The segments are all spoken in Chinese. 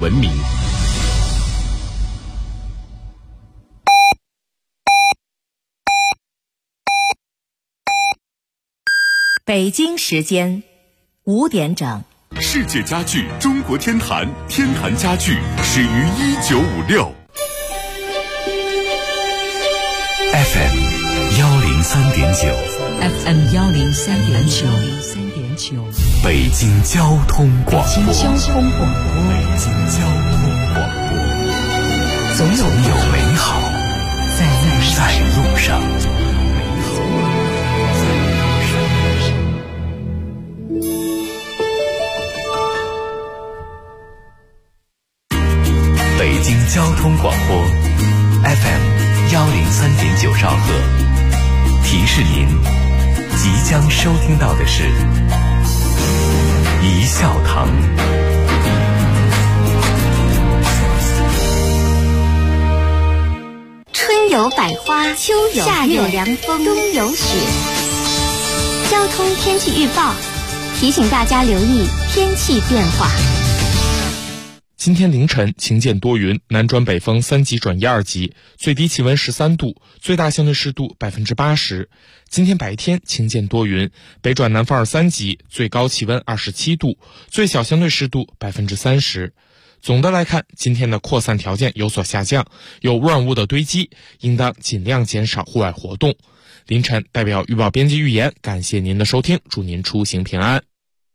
文明。 北京时间5点整。 世界家具中国天坛，天坛家具始于1956。FM 103.9，FM 103.9， 北京交通广播，总有美好在路上。北京交通广播 FM 103.9兆赫，提示您即将收听到的是一笑堂。 春有百花，秋有夏有凉风，冬有雪。交通天气预报提醒大家留意天气变化。 今天凌晨晴间多云，南转北风3级转1、2级，最低气温13度，最大相对湿度80%。今天白天晴间多云，北转南风2、3级，最高气温27度，最小相对湿度30%。总的来看，今天的扩散条件有所下降，有污染物的堆积，应当尽量减少户外活动。凌晨代表预报编辑预言，感谢您的收听，祝您出行平安。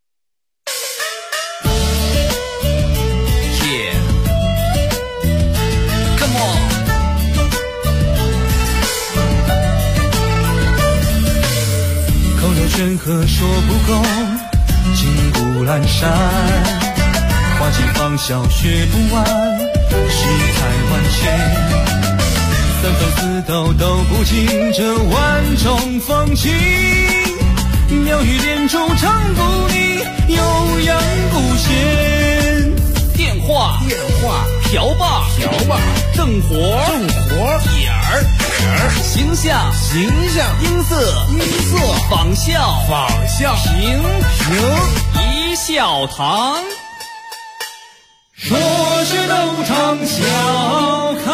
山河说不够，金谷阑珊，花季芳笑学不完，世态万千，三番四斗都不尽这万种风情，妙语连珠唱不腻，悠扬不歇。电话瓢把正活点儿形象音色仿效评一笑堂，说是斗场笑开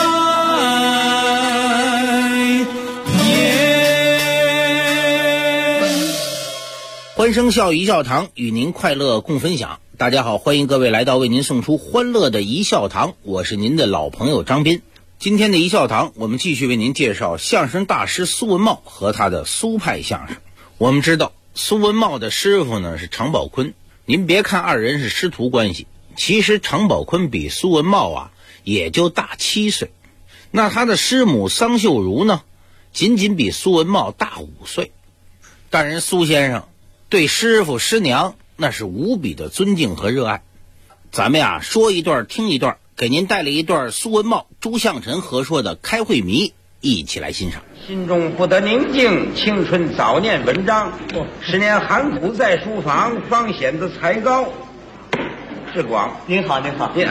颜。 欢声笑语一笑堂，与您快乐共分享。大家好，欢迎各位来到为您送出欢乐的一笑堂，我是您的老朋友张斌。今天的一笑堂，我们继续为您介绍相声大师苏文茂和他的苏派相声。我们知道苏文茂的师傅呢是常宝坤，您别看二人是师徒关系，其实常宝坤比苏文茂也就大7岁，那他的师母桑秀如呢仅仅比苏文茂大5岁，但人苏先生对师傅师娘那是无比的尊敬和热爱。咱们说一段听一段，给您带来一段苏文茂、朱向臣合说的《开会谜》，一起来欣赏。 心中不得宁静，青春早念文章，10年寒苦在书房，方显得才高。志广， 您好。 您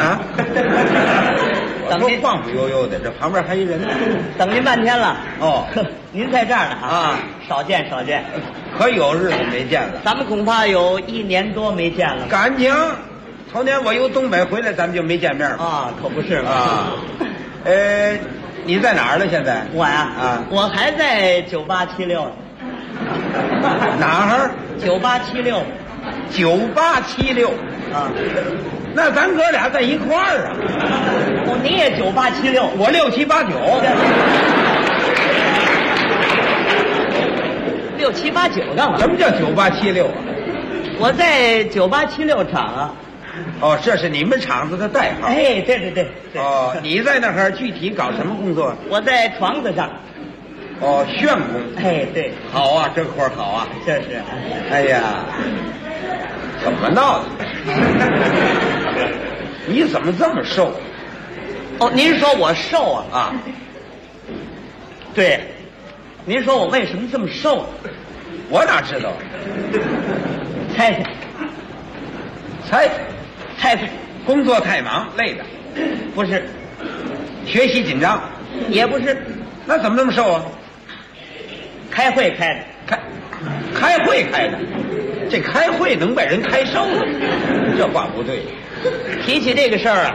等您晃晃悠悠的，这旁边还一人， 等您半天了。 哦， 您在这儿呢啊？少见， 可有日子没见了。 咱们恐怕有1年多没见了。 感情，头年我由东北回来，咱们就没见面了啊，可不是嘛啊。你在哪儿了？现在我我还在9876。 哪儿？9876啊。那咱哥俩在一块儿啊。 你也9876， 我6789。 6789干嘛？ 什么叫9876啊？ 我在9876厂啊。 哦，这是你们厂子的代号。 哎，对。 哦，你在那儿具体搞什么工作？ 我在床子上。 哦，旋工。 哎，对。 好啊，这活好啊。 这是。 哎呀，怎么闹的？你怎么这么瘦？ 哦，您说我瘦啊？对。您说我为什么这么瘦？ 我哪知道？ 猜猜， 工作太忙，累的。 不是。 学习紧张。 也不是。 那怎么这么瘦啊？ 开会开的。 开会开的。这开会能把人开瘦了？这话不对。 提起这个事儿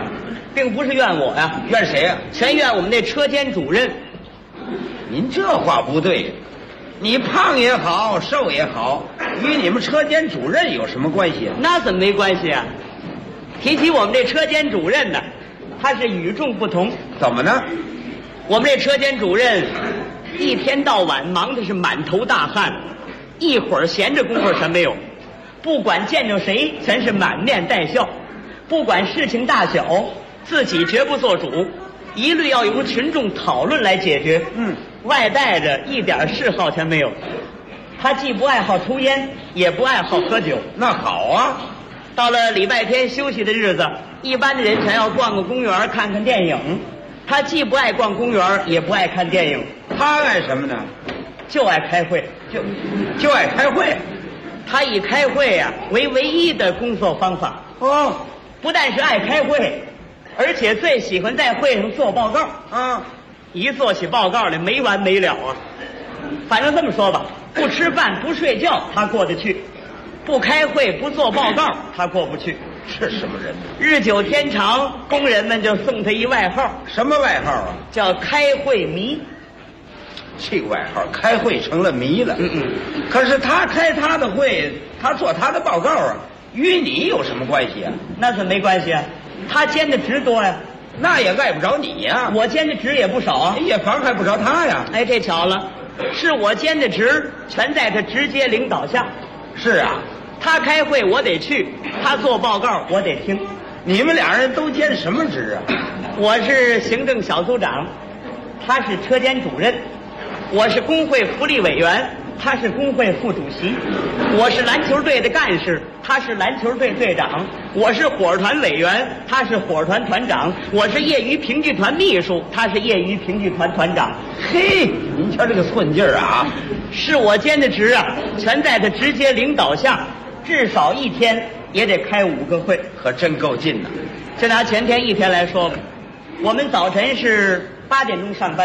并不是怨我呀， 怨谁呀？ 全怨我们那车间主任。 您这话不对，你胖也好，瘦也好，与你们车间主任有什么关系啊？ 那怎么没关系啊？提起我们这车间主任呢，他是与众不同。 怎么呢？ 我们这车间主任一天到晚忙的是满头大汗，一会儿闲着功夫全没有。不管见着谁，全是满面带笑。不管事情大小，自己绝不做主，一律要由群众讨论来解决。外带着一点嗜好全没有。他既不爱好抽烟，也不爱好喝酒。 那好啊。 到了礼拜天休息的日子，一般的人全要逛个公园看看电影。他既不爱逛公园，也不爱看电影。 他爱什么呢？ 就爱开会。 就爱开会。 他以开会啊为唯一的工作方法。不但是爱开会，而且最喜欢在会上做报告。一做起报告来没完没了啊。反正这么说吧，不吃饭不睡觉他过得去，不开会不做报告他过不去。 是什么人呢？ 日久天长，工人们就送他一外号。 什么外号啊？ 叫开会迷。 这外号开会成了迷了。可是他开他的会，他做他的报告啊，与你有什么关系啊？ 那怎么没关系啊？他兼的职多呀。 那也碍不着你呀。 我兼的职也不少啊， 也妨害不着他呀。 哎，这巧了，是我兼的职，全在他直接领导下。 是啊， 他开会我得去，他做报告我得听。 你们俩人都兼什么职啊？ 我是行政小组长，他是车间主任。我是工会福利委员，他是工会副主席。我是篮球队的干事，他是篮球队队长。我是火团委员，他是火团团长。我是业余评剧团秘书，他是业余评剧团团长。 嘿，您瞧这个寸劲儿啊！ 是我兼的职啊，全在他直接领导下，至少一天也得开5个会， 可真够劲呐。 就拿前天一天来说吧，我们早晨是8点钟上班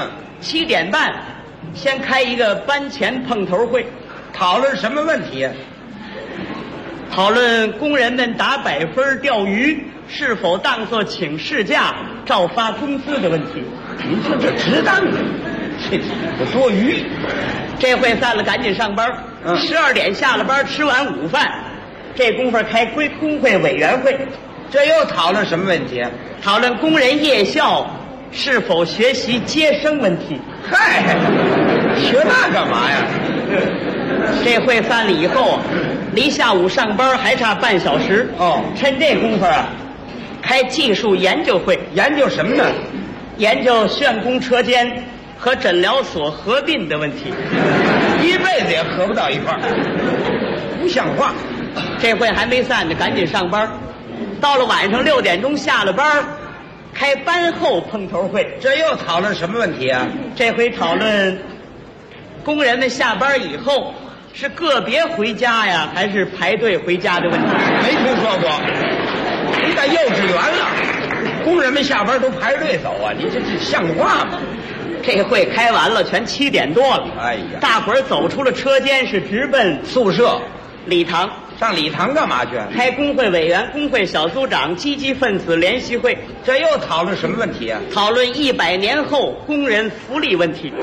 ，7点半先开一个班前碰头会。 讨论什么问题？ 讨论工人们打100分钓鱼是否当作请事假照发工资的问题。 您说这值当的，这多余。 这会散了赶紧上班，12点下了班，吃完午饭，这功夫开工会委员会。 这又讨论什么问题？ 讨论工人夜校是否学习接生问题。 嗨，学那干嘛呀？ 这会散了以后，离下午上班还差半小时。趁这功夫啊，开技术研究会。 研究什么呢？ 研究炫工车间和诊疗所合并的问题。 一辈子也合不到一块儿，不像话。 这会还没散呢，赶紧上班。到了晚上6点钟下了班，开班后碰头会。 这又讨论什么问题啊？ 这回讨论工人们下班以后是个别回家呀，还是排队回家的问题。 没听说过。你在幼稚园了，工人们下班都排队走啊？你这像话吗？ 这会开完了，全7点多了。 哎呀， 大伙儿走出了车间，是直奔宿舍礼堂。 上礼堂干嘛去？ 开工会委员、工会小组长、积极分子联席会。 这又讨论什么问题啊？ 讨论100年后工人福利问题。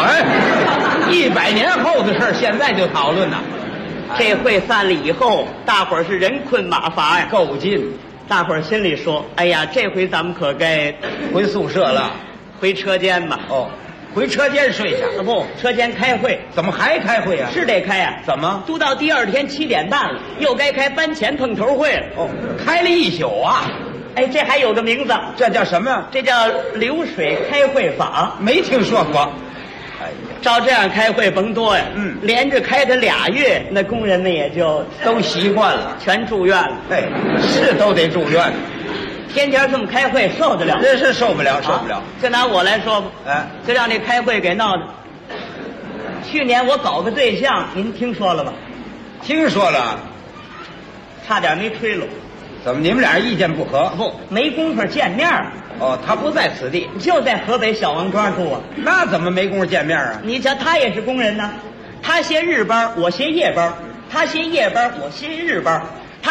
100年后的事现在就讨论呢？ 这会散了以后，大伙儿是人困马乏呀， 够劲。 大伙儿心里说：“哎呀，这回咱们可该回宿舍了， 回车间吧。” 回车间睡下。 不，车间开会。 怎么还开会啊？ 是得开呀。 怎么？ 都到第2天7点半了，又该开班前碰头会了。 开了1宿啊！ 哎，这还有个名字， 这叫什么？ 这叫流水开会法。 没听说过。哎呀， 照这样开会甭多呀。连着开它2月，那工人们也就都习惯了， 全住院了。 是都得住院。 天天这么开会，受得了？ 这是受不了，受不了。 就拿我来说吧，就让这开会给闹的。去年我搞个对象，您听说了吧？ 听说了， 差点没吹了。 怎么你们俩意见不合？ 不，没工夫见面。 他不在此地， 就在河北小王庄住啊。 那怎么没工夫见面啊？ 你瞧，他也是工人呢，他歇日班，我歇夜班；他歇夜班，我歇日班；他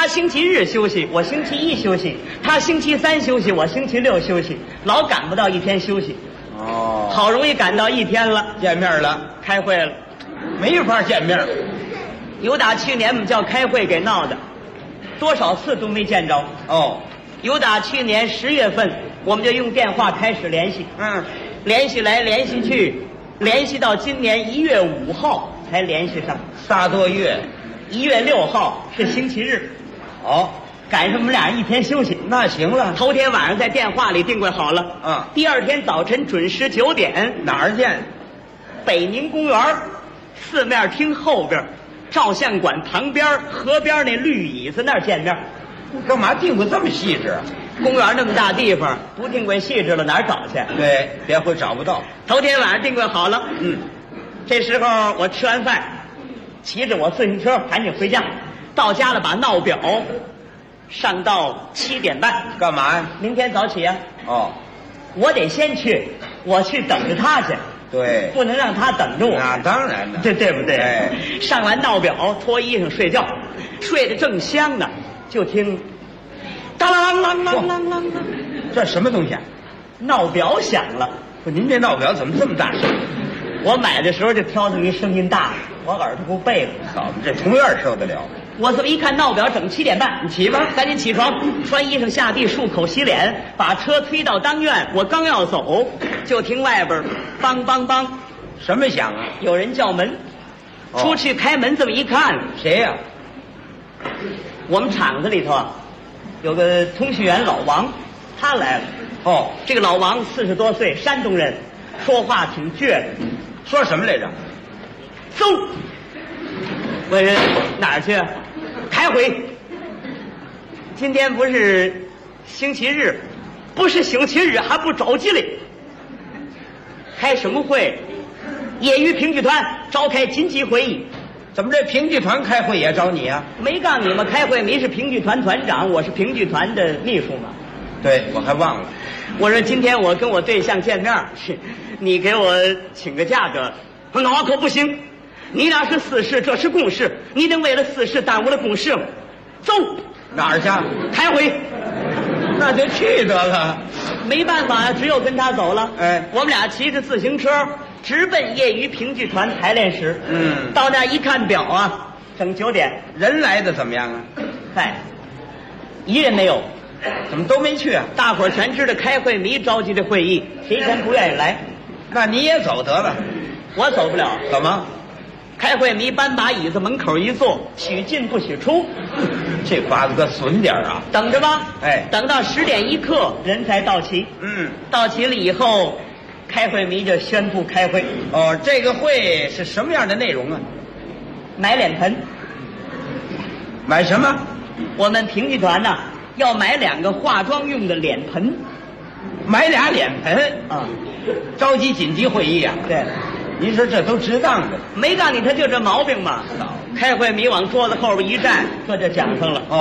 他星期日休息，我星期一休息；他星期三休息，我星期六休息，老赶不到一天休息。 哦， 好容易赶到一天了， 见面了， 开会了， 没法见面。 有打去年我们叫开会给闹的，多少次都没见着。 哦， 有打去年10月份，我们就用电话开始联系，联系来联系去，联系到今年1月5号才联系上 ，3多月。 1月6号是星期日，赶上我们俩人一天休息。 那行了， 头天晚上在电话里定规好了，第二天早晨准时9点， 哪儿见？ 北宁公园四面厅后边，照相馆旁边河边那绿椅子那儿见面。 干嘛定规这么细致？ 公园那么大地方，不定规细致了哪儿找去？ 对，别会找不到。 头天晚上定规好了，这时候我吃完饭，骑着我自行车赶紧回家，到家了把闹表上到7点半。 干嘛呀？ 明天早起啊。我得先去，我去等着他去。 对， 不能让他等着我。 那当然了， 对不对？ 哎， 上完闹表，脱衣裳睡觉，睡得正香呢，就听当啷啷啷啷啷啷， 这什么东西啊？ 闹表响了。 不，您这闹表怎么这么大声？ 我买的时候就挑这么一声音大，我耳朵不背了。 好，这同院受得了。 我这么一看闹表整7点半，你起吧，赶紧起床，穿衣裳下地漱口洗脸，把车推到当院。我刚要走，就听外边梆梆梆， 什么响啊？ 有人叫门。出去开门这么一看， 谁呀？ 我们厂子里头啊，有个通讯员老王，他来了。这个老王40多岁，山东人，说话挺倔的。 说什么来着？ 走。问人哪儿去？开会。今天不是星期日，不是星期日还不着急嘞。开什么会？业余评剧团召开紧急会议。 怎么这评剧团开会也找你啊？ 没告诉你们开会，你是评剧团团长，我是评剧团的秘书嘛。 对，我还忘了。 我说今天我跟我对象见面，你给我请个假得。那可不行，你那是私事，这是公事，你能为了私事耽误了公事吗？走。 哪儿去？ 开会。 那就去得了。 没办法，只有跟他走了。我们俩骑着自行车直奔业余评剧团排练室。到那一看表啊，整9点。 人来的怎么样啊？ 嗨，一人没有。 怎么都没去啊？ 大伙儿全知道开会没召集的会议，谁全不愿意来。 那你也走得了。 我走不了。 怎么？ 开会没搬把椅子门口一坐，许进不许出。 这法子可损点啊！ 等着吧。等到10点1刻人才到齐。到齐了以后，开会迷就宣布开会。 这个会是什么样的内容啊？ 买脸盆。 买什么？ 我们评剧团呢，要买2个化妆用的脸盆。 买俩脸盆啊！ 召集紧急会议啊！ 对， 您说这都值当的。 没告诉你他就这毛病嘛。开会迷往桌子后边一站，这就讲上了。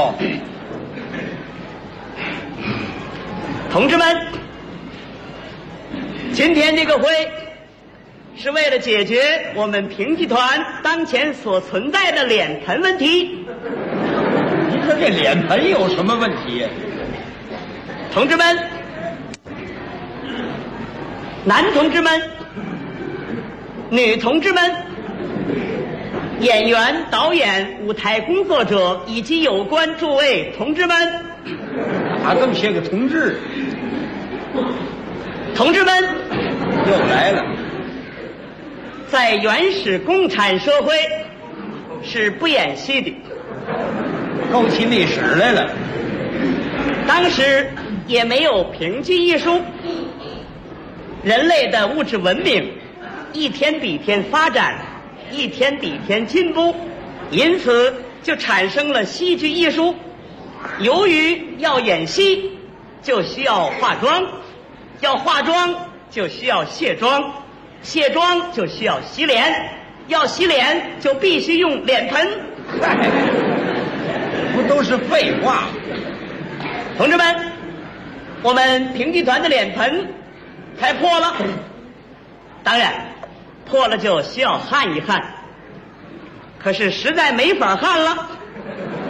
同志们，今天这个会是为了解决我们评剧团当前所存在的脸盆问题。 您说这脸盆有什么问题？ 同志们，男同志们，女同志们，演员、导演、舞台工作者以及有关诸位同志们， 这么些个同志？ 同志们， 又来了。 在原始共产社会是不演戏的， 勾起历史来了。 当时也没有评剧艺术，人类的物质文明一天比一天发展，一天比一天进步，因此就产生了戏剧艺术。由于要演戏，就需要化妆，要化妆就需要卸妆，卸妆就需要洗脸，要洗脸就必须用脸盆。 不都是废话？ 同志们，我们评剧团的脸盆开破了，当然破了就需要焊一焊，可是实在没法焊了。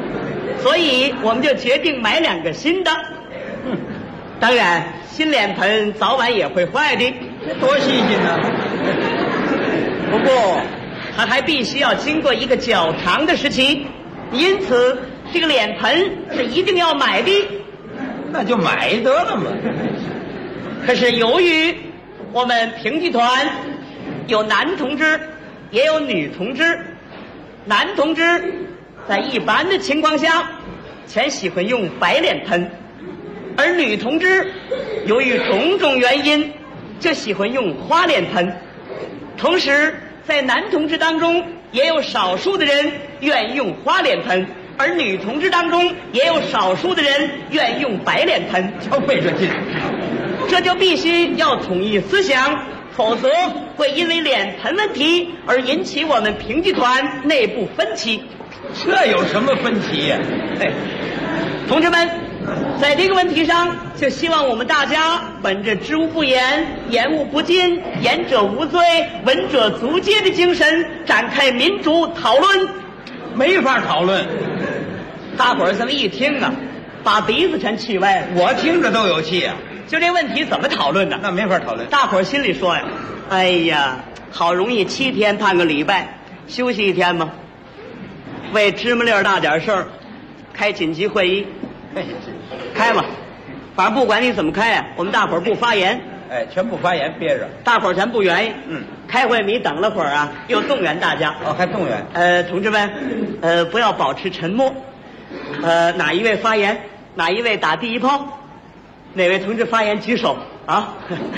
所以我们就决定买2个新的。当然，新脸盆早晚也会坏的， 这多新鲜呢！ 不过，它还必须要经过一个较长的时期，因此这个脸盆是一定要买的。 那就买得了嘛。 可是由于我们评剧团有男同志，也有女同志，男同志在一般的情况下全喜欢用白脸盆，而女同志由于种种原因就喜欢用花脸盆。同时在男同志当中也有少数的人愿意用花脸盆，而女同志当中也有少数的人愿意用白脸盆。 就费这劲， 这就必须要统一思想，否则会因为脸盆问题而引起我们评剧团内部分歧。 这有什么分歧呀？ 同志们，在这个问题上，就希望我们大家本着知无不言，言无不尽，言者无罪，闻者足戒的精神，展开民主讨论。 没法讨论， 大伙儿这么一听啊，把鼻子全气歪了。 我听着都有气啊。 就这问题怎么讨论呢？ 那没法讨论。 大伙儿心里说呀，哎呀，好容易7天盼个礼拜，休息1天嘛。为芝麻粒儿大点事儿，开紧急会议，开吧。反正不管你怎么开啊，我们大伙儿不发言。 全不发言，憋着。 大伙儿全不愿意。开会你等了会儿啊，又动员大家。 还动员。 同志们，不要保持沉默。哪一位发言？哪一位打第一炮？哪位同志发言举手啊？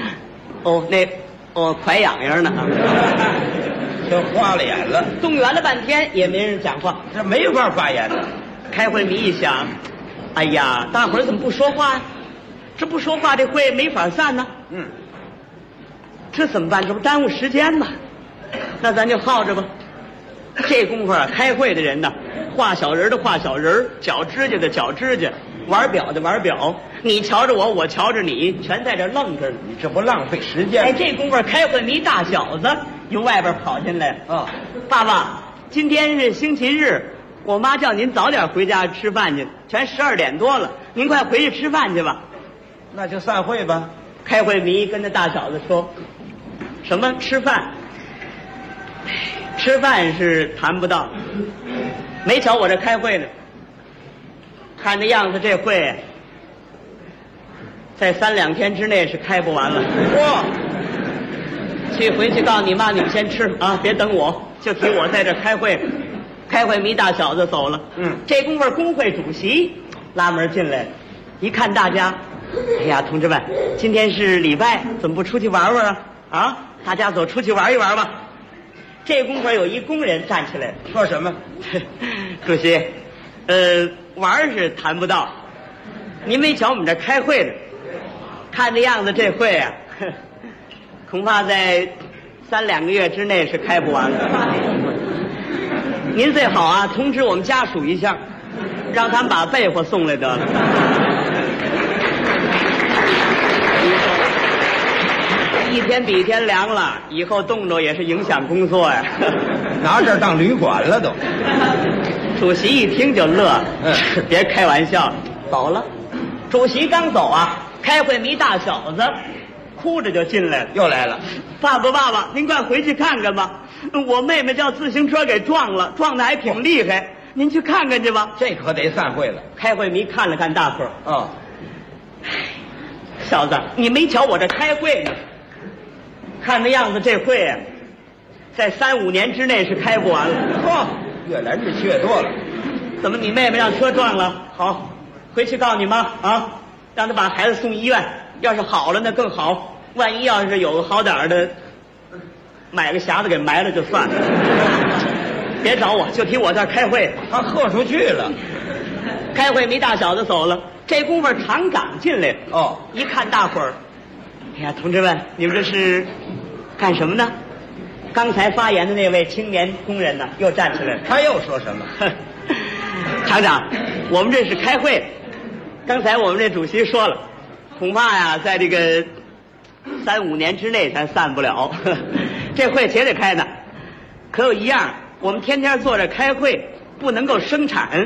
快痒痒呢。 就花了眼了。 动员了半天也没人讲话， 这没法发言呢。 开会迷一想，哎呀，大伙儿怎么不说话呀？这不说话，这会没法散呢。这怎么办？这不耽误时间吗？那咱就耗着吧。这功夫啊，开会的人呢，画小人的画小人，绞指甲的绞指甲，玩表的玩表，你瞧着我，我瞧着你，全在这愣着呢。 你这不浪费时间吗？ 这功夫开会迷大小子由外边跑进来爸爸，今天是星期日，我妈叫您早点回家吃饭去，全12点多了，您快回去吃饭去吧。 那就散会吧。 开会迷跟那大小子说，什么吃饭？吃饭是谈不到，没瞧我这开会呢，看这样子这会在3、2天之内是开不完了。回去告诉你妈，你们先吃啊，别等我，就提我在这开会。开会迷大小子走了。这功夫工会主席拉门进来了，一看大家，哎呀，同志们，今天是礼拜，怎么不出去玩玩啊？大家走出去玩一玩吧。这功夫有一工人站起来说什么？ 主席，玩是谈不到，您没瞧我们这开会的，看这样子这会啊，恐怕在3、2个月之内是开不完的。您最好啊，通知我们家属一下，让他们把被窝送来得了。一天比一天凉了，以后冻着也是影响工作呀。 拿这儿当旅馆了都。 主席一听就乐，别开玩笑，走了。主席刚走啊，开会迷大小子哭着就进来了， 又来了。 爸爸，您快回去看看吧，我妹妹叫自行车给撞了，撞得还挺厉害，您去看看去吧。 这可得散会了。 开会迷看了看大伙儿，小子，你没瞧我这开会呢？看那样子，这会啊，在3、5年之内是开不完了。 越来日期越多了。 怎么你妹妹让车撞了？好，回去告诉你妈啊，让她把孩子送医院。要是好了那更好，万一要是有个好点的，买个匣子给埋了就算了。别找我，就提我这儿开会。 他喝出去了。 开会没大小子走了，这功夫厂长进来了。一看大伙儿，哎呀，同志们，你们这是干什么呢？刚才发言的那位青年工人呢，又站起来了。 他又说什么？ 厂长，我们这是开会。刚才我们这主席说了，恐怕呀，在这个3、5年之内咱散不了。这会且得开呢。可有一样，我们天天坐着开会，不能够生产。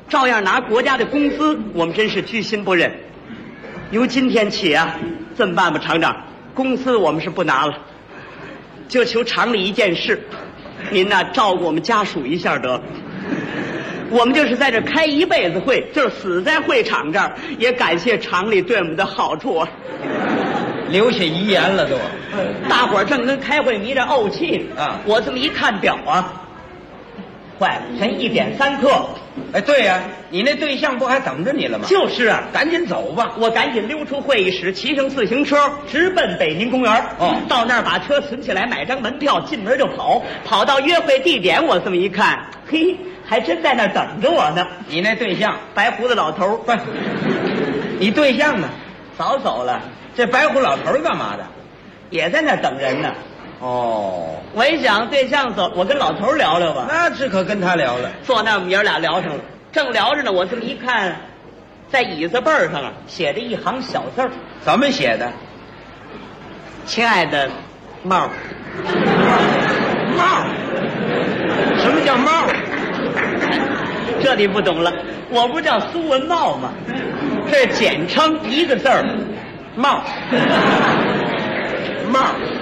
照样拿国家的工资，我们真是居心不忍。由今天起啊，这么办吧，厂长，工资我们是不拿了，就求厂里一件事，您呐照顾我们家属一下得了。我们就是在这开一辈子会，就是死在会场这儿，也感谢厂里对我们的好处啊。 留下遗言了都。 大伙儿正跟开会迷这怄气呢啊， 我这么一看表啊，坏了，才1点3刻。 哎，对呀，你那对象不还等着你了吗？ 就是啊， 赶紧走吧。 我赶紧溜出会议室，骑上自行车，直奔北宁公园。 哦， 到那儿把车存起来，买张门票，进门就跑。跑到约会地点，我这么一看，嘿，还真在那儿等着我呢。 你那对象， 白胡子老头儿， 不，你对象呢？ 早走了， 这白胡老头儿干嘛的？ 也在那儿等人呢。 哦， 我一想对象走，我跟老头儿聊聊吧。 那只可跟他聊了。 坐那儿我们爷俩聊上了，正聊着呢，我这么一看，在椅子背儿上啊写着一行小字儿， 怎么写的？ 亲爱的帽儿。 帽？什么叫帽？ 这你不懂了，我不叫苏文茂吗？这是简称一个字儿，茂。 帽。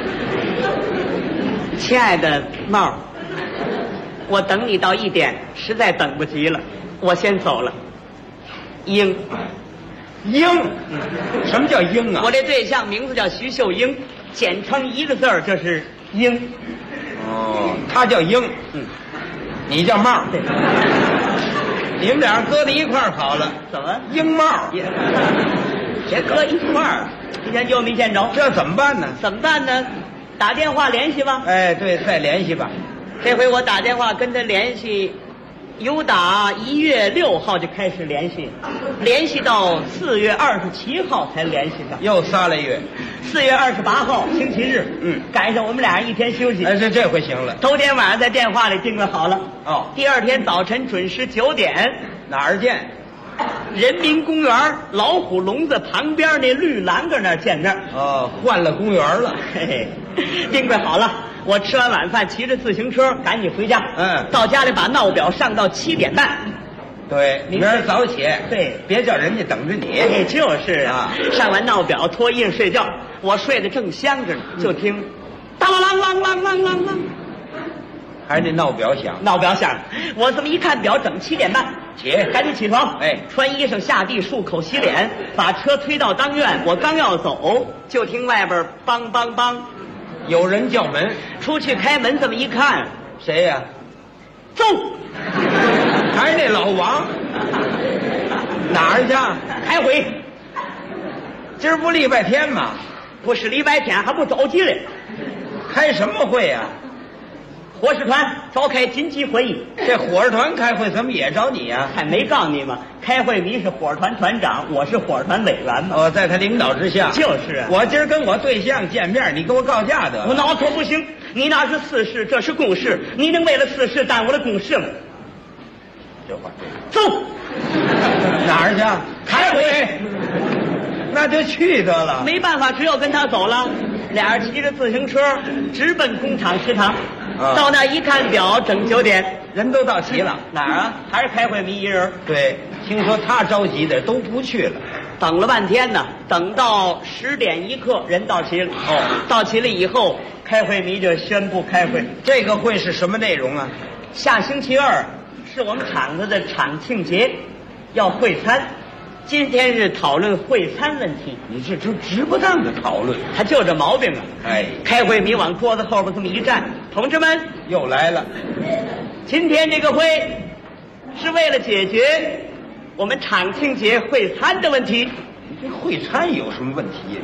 亲爱的茂儿，我等你到1点，实在等不及了，我先走了。英， 英？什么叫英啊？ 我这对象名字叫徐秀英，简称一个字儿就是英。 哦，他叫英，你叫帽。你们俩搁在一块儿好了。 怎么？ 英帽？ 别搁一块儿，之前就没见着。 这怎么办呢？ 怎么办呢？打电话联系吧。 哎，对，再联系吧。 这回我打电话跟他联系，由打1月6号就开始联系，联系到4月27号才联系上， 又3个月。 4月28号星期日，赶上我们俩人一天休息。 哎，这回行了。 头天晚上在电话里定了好了。 哦， 第二天早晨准时9点， 哪儿见？ 人民公园老虎笼子旁边那绿栏杆那儿见面。 哦，换了公园了。 嘿嘿，定位好了。我吃完晚饭，骑着自行车赶紧回家。到家里把闹表上到7点半。 对，明儿早起。 对， 别叫人家等着你。 哎，就是啊。上完闹表，脱衣裳睡觉。我睡得正香着呢，就听当啷啷啷啷啷啷， 还是那闹表响。 闹表响，我这么一看表，整7点半。 起， 赶紧起床。 哎， 穿衣裳下地漱口洗脸，把车推到当院。我刚要走，就听外边梆梆梆， 有人叫门。 出去开门，这么一看， 谁呀？ 走， 还是那老王。哪儿去？ 开会。 今儿不礼拜天吗？ 不是礼拜天，还不着急嘞。 开什么会呀？ 伙食团召开紧急会议。 这伙食团开会怎么也找你呀？ 还没告诉你吗？开会你是伙食团团长，我是伙食团委员嘛。 哦，在他领导之下。 就是啊。 我今儿跟我对象见面，你给我告假得了。 我脑壳不行，你那是私事，这是公事，你能为了私事耽误了公事吗？ 这话走。 哪儿去？开会。那就去得了。 没办法，只有跟他走了。俩人骑着自行车直奔工厂食堂。到那一看表，整9点， 人都到齐了。 哪儿啊？还是开会迷一人。 对，听说他着急的都不去了。 等了半天呢，等到10点1刻，人到齐了。到齐了以后，开会迷就宣布开会。 这个会是什么内容啊？ 下星期2是我们厂子的厂庆节，要会餐。今天是讨论会餐问题。 你这都值不当的讨论， 他就这毛病啊！ 哎， 开会迷往桌子后边这么一站，同志们又来了。 今天这个会是为了解决我们厂庆节会餐的问题。 你这会餐有什么问题呀？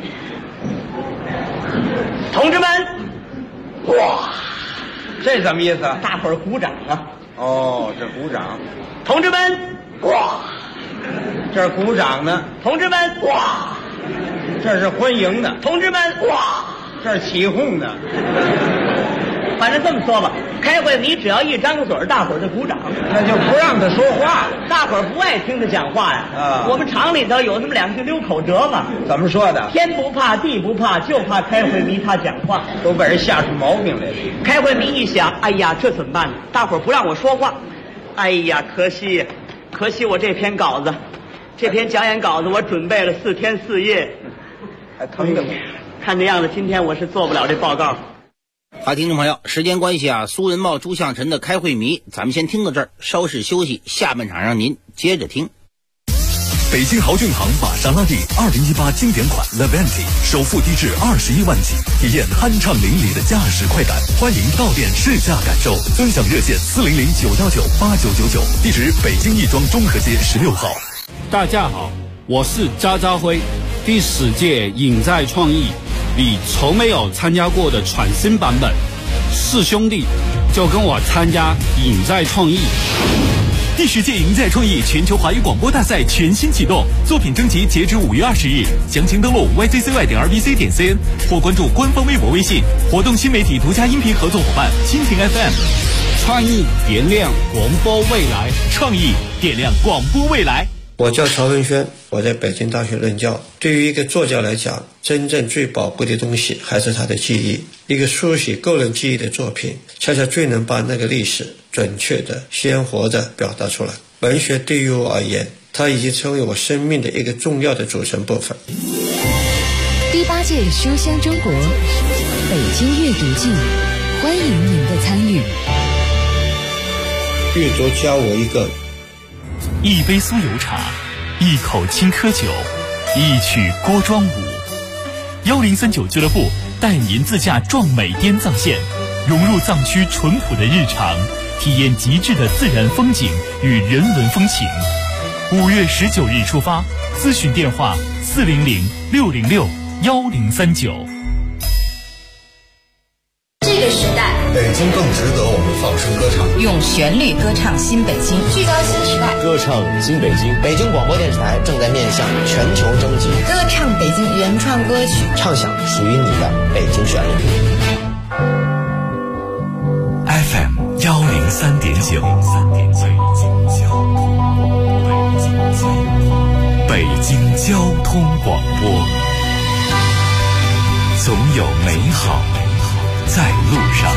同志们，哇， 这什么意思啊？ 大伙儿鼓掌啊！ 哦，这鼓掌。 同志们，哇！ 这儿鼓掌呢。 同志们，哇！ 这是欢迎呢。 同志们，哇！ 这是起哄呢。 反正这么说吧，开会你只要一张嘴，大伙儿就鼓掌， 那就不让他说话了。 大伙儿不爱听他讲话呀。 啊， 我们厂里头有这么2句溜口辙嘛。 怎么说的？ 天不怕地不怕，就怕开会迷他讲话， 都被人吓出毛病来了。 开会迷一想，哎呀，这怎么办呢？大伙儿不让我说话，哎呀，可惜呀。 可惜我这篇稿子，这篇讲演稿子我准备了4天4夜， 还疼着呢。 看这样子，今天我是做不了这报告。 好，听众朋友，时间关系啊，苏文茂、朱向臣的开会迷，咱们先听到这儿，稍事休息，下半场让您接着听。 北京豪骏行玛莎拉蒂2018经典款 Levante 首付低至21万起，体验酣畅淋漓的驾驶快感。欢迎到店试驾感受，尊享热线400-919-8999，地址北京亦庄中和街16号。 大家好，我是渣渣辉。第10届影在创意你从没有参加过的全新版本，是兄弟就跟我参加影在创意。 第10届赢在创意全球华语广播大赛全新启动，作品征集截止5月20日，详情登录 yzcy.rbc.cn 或关注官方微博微信。活动新媒体独家音频合作伙伴蜻蜓 FM。 创意点亮广播未来， 创意点亮广播未来。 我叫曹文轩，我在北京大学任教。对于一个作家来讲，真正最宝贵的东西还是他的记忆。一个书写个人记忆的作品，恰恰最能把那个历史准确的、鲜活的表达出来。文学对于我而言，它已经成为我生命的一个重要的组成部分。 第8届书香中国北京阅读季，欢迎您的参与。 阅读教我一个一杯酥油茶，一口青稞酒，一曲郭庄舞。1039俱乐部带您自驾壮美滇藏线，融入藏区淳朴的日常，体验极致的自然风景与人文风情。5月19日出发，咨询电话400-606-1039。 这个时代， 北京更值得我们放声歌唱， 用旋律歌唱新北京，聚焦新时代， 歌唱新北京。北京广播电视台正在面向全球征集， 歌唱北京原创歌曲， 唱响属于你的北京旋律。 FM 103.9，北京交通广播，总有美好在路上。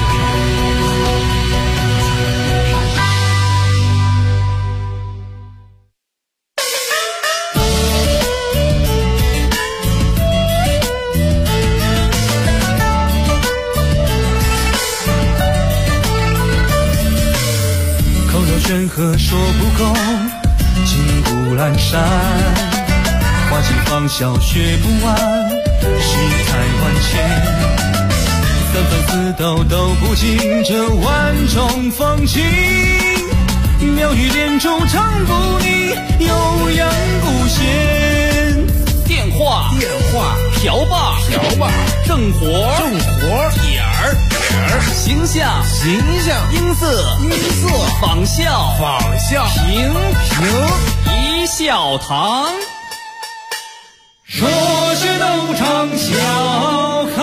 口头劝和说不够，金谷阑珊，花季芳笑学不完，世态万千。三番四斗都不尽这万种风情，妙语连珠唱不腻，悠扬不闲。 电话瓢把正活点儿形象音色仿效平一笑堂。 说是斗场笑开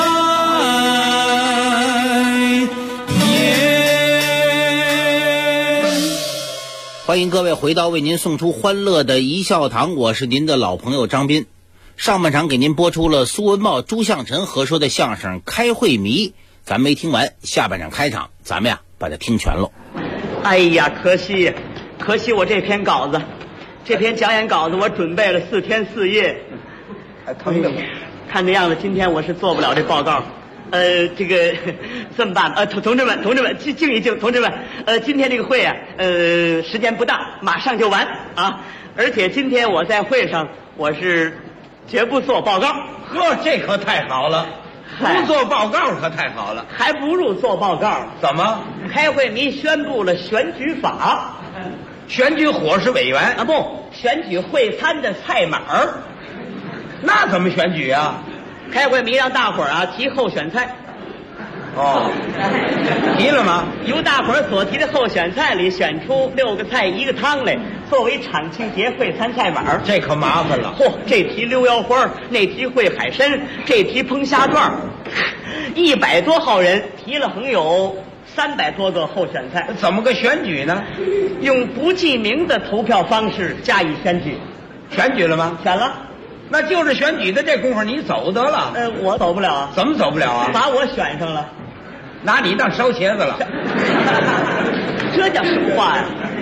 颜。 欢迎各位回到为您送出欢乐的一笑堂，我是您的老朋友张斌。上半场给您播出了苏文茂、朱向臣合说的相声《开会迷》，咱没听完，下半场开场咱们把它听全喽。 哎呀，可惜我这篇稿子，这篇讲演稿子我准备了4天4夜， 还疼着呢。 看这样子，今天我是做不了这报告。这个这么办吧，同志们，静一静，同志们，今天这个会啊，时间不大，马上就完啊！而且今天我在会上，我是绝不做报告。 呵，这可太好了，不做报告可太好了， 还不如做报告。 怎么？ 开会迷宣布了选举法， 选举伙食委员啊，不，选举会餐的菜码儿。 那怎么选举啊？ 开会迷让大伙儿啊提候选菜。 哦，提了吗？ 由大伙儿所提的候选菜里选出6个菜1个汤来，作为厂庆节会餐菜码。 这可麻烦了。 嚯，这题溜腰花，那题烩海参，这题烹虾段，100多号人提了横有300多个候选菜。 怎么个选举呢？ 用不记名的投票方式加以选举。 选举了吗？ 选了。 那就是选举的这功夫你走得了。 我走不了啊。 怎么走不了啊？ 把我选上了， 拿你当烧茄子了。 这叫什么话呀？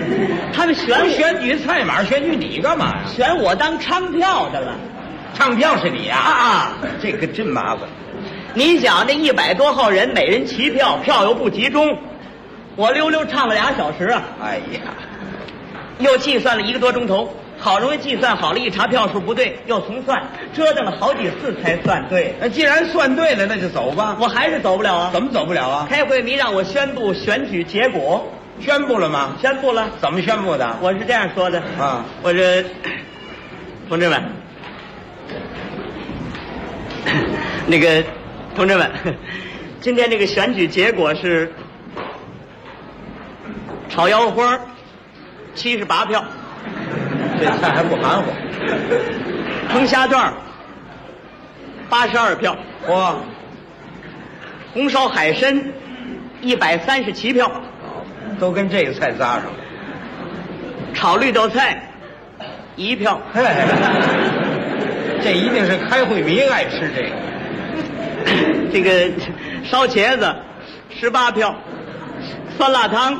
他们选举菜码，选举你干嘛呀？ 选我当唱票的了。 唱票是你呀？ 啊， 这个真麻烦。 你想那100多号人，每人齐票，票又不集中，我溜溜唱了2小时啊！ 哎呀， 又计算了1个多钟头，好容易计算好了，一查票数不对，又重算，折腾了好几次才算对。 既然算对了，那就走吧。 我还是走不了啊！ 怎么走不了啊？ 开会迷让我宣布选举结果。 宣布了吗？ 宣布了。 怎么宣布的？ 我是这样说的啊， 我这同志们，那个同志们，今天这个选举结果是炒腰花78票， 这菜还不含糊。 蒸虾段82票， 哇， 红烧海参137票， 都跟这个菜扎上了。 炒绿豆菜1票， 这一定是开会迷爱吃这个。 这个烧茄子18票，酸辣汤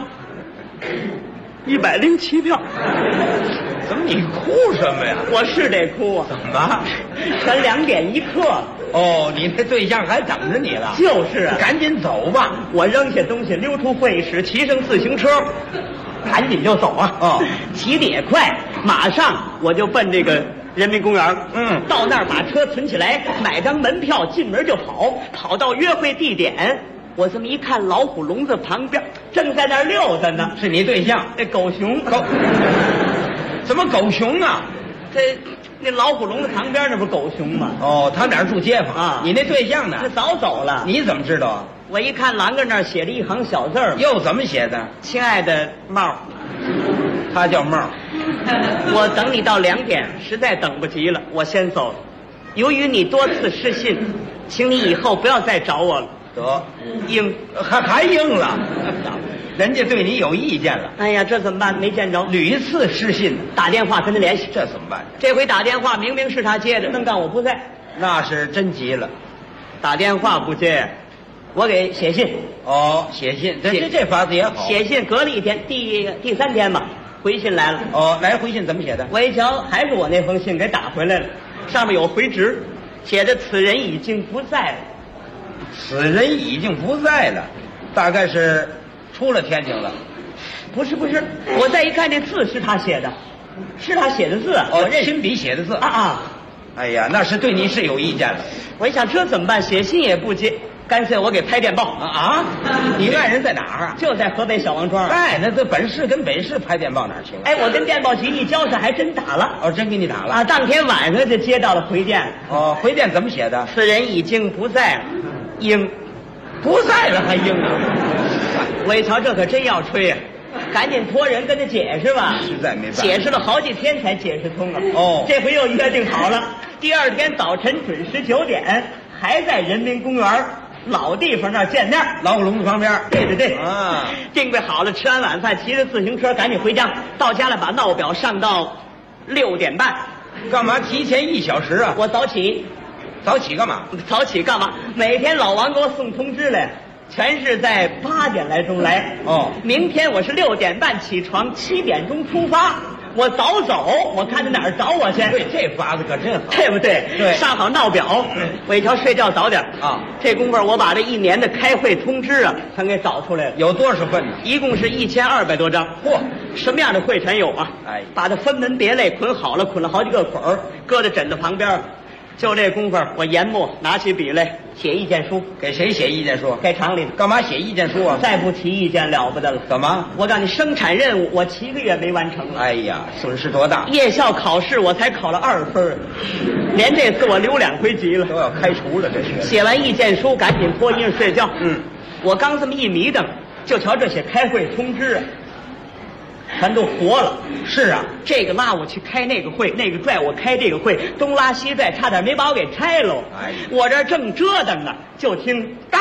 107票。 怎么你哭什么呀？ 我是得哭啊！ 怎么？ 全2点1刻了。 哦，你那对象还等着你了。 就是啊， 赶紧走吧。 我扔下东西，溜出会议室，骑上自行车，赶紧就走啊！ 哦， 骑得也快，马上我就奔这个人民公园。到那儿把车存起来，买张门票，进门就跑，跑到约会地点。我这么一看，老虎笼子旁边正在那儿溜达呢。 是你对象？ 那狗熊。 怎么狗熊啊？ 那老虎笼子旁边那不是狗熊吗？ 哦，他哪儿住街坊啊？ 你那对象呢？ 他早走了。 你怎么知道啊？ 我一看栏杆那儿写着一行小字儿。 又怎么写的？ 亲爱的帽。 他叫帽。 我等你到2点，实在等不及了，我先走了。由于你多次失信，请你以后不要再找我了。 得， 应， 还应了。人家对你有意见了。 哎呀，这怎么办？没见着， 屡次失信， 打电话跟他联系， 这怎么办？ 这回打电话明明是他接的，弄当我不在， 那是真急了。 打电话不接，我给写信。 哦，写信，这法子也好。 写信隔了1天，第3天吧，回信来了。 哦，来回信怎么写的？ 我一瞧，还是我那封信给打回来了，上面有回执，写着此人已经不在了。 此人已经不在了，大概是出了天津了。 不是，我再一看，这字是他写的，是他写的字。 哦，亲笔写的字啊！ 哎呀，那是对你是有意见了。 我一想，这怎么办？写信也不接，干脆我给拍电报啊！你爱人在哪儿啊？ 就在河北小王庄。 哎，那这本市跟北市拍电报哪儿去了？ 哎，我跟电报局一交涉，还真打了。 哦，真给你打了啊！当天晚上就接到了回电。 哦，回电怎么写的？ 此人已经不在了。应， 不在了还应啊！ 我一瞧，这可真要吹啊！赶紧托人跟他解释吧。 实在没办法， 解释了好几天才解释通了。 哦， 这回又约定好了，第2天早晨准时9点，还在人民公园老地方那儿见面， 老虎笼子旁边。 对啊， 定位好了，吃完晚饭，骑着自行车赶紧回家。到家了，把闹表上到6点半。 干嘛提前1小时啊？ 我早起。 早起干嘛？ 早起干嘛？每天老王给我送通知来，全是在8点来钟来。 哦， 明天我是6点半起床，7点钟出发。我早走，我看他哪儿找我去。 对，这法子可真好， 对不对？ 对， 上好闹表。我一瞧睡觉早点啊。 这功夫我把这1年的开会通知啊，全给找出来了。 有多少份呢？ 一共是1200多张。 嚯， 什么样的会全有啊？ 哎， 把它分门别类捆好了，捆了好几个捆儿，搁在枕头旁边。就这功夫，我研墨，拿起笔来写意见书。 给谁写意见书？ 给厂里。 干嘛写意见书啊？ 再不提意见了不得了。 怎么？ 我告诉你，生产任务我7个月没完成了。 哎呀，损失多大！ 夜校考试我才考了2分，连这次我留2回级了， 都要开除了。这是写完意见书，赶紧脱衣裳睡觉。我刚这么一迷瞪，就瞧这些开会通知啊。全都活了。 是啊， 这个拉我去开那个会，那个拽我开这个会，东拉西拽，差点没把我给拆了。 哎， 我这正折腾呢，就听当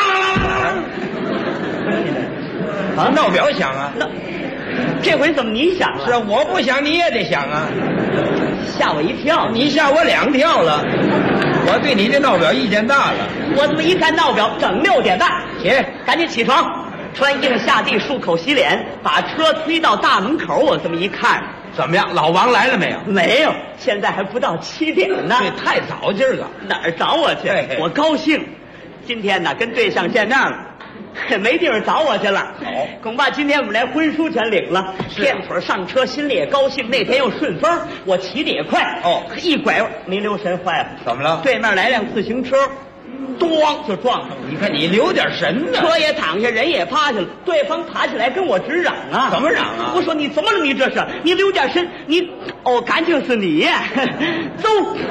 啊，闹表响啊！ 那这回怎么你响了？ 是啊，我不响你也得响啊！ 吓我一跳， 你吓我2跳了。我对你这闹表意见大了。 我这么一看闹表，整6点半， 起， 赶紧起床。 穿衣裳下地漱口洗脸，把车推到大门口，我这么一看， 怎么样？老王来了没有？ 没有，现在还不到7点呢。 这太早，今儿个哪儿找我去？我高兴，今天呢跟对象见面了。没地方找我去了，恐怕今天我们连婚书全领了。天腿上车，心里也高兴。那天又顺风，我骑得也快。一拐没留神，坏了。 怎么了？ 对面来辆自行车，咣就撞上了。 你看你留点神呢。 车也躺下，人也趴下了。对方爬起来跟我直嚷啊！ 怎么嚷啊？ 我说你怎么了？你这是？你留点神，你感情是你。走，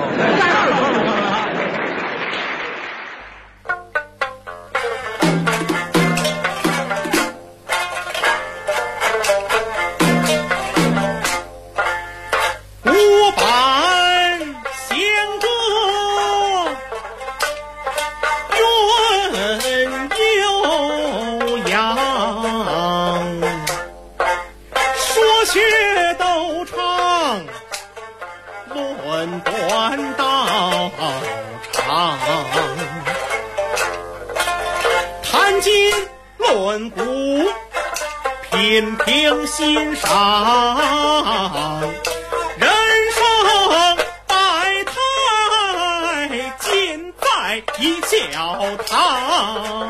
品评欣赏，人生百态尽在一教堂。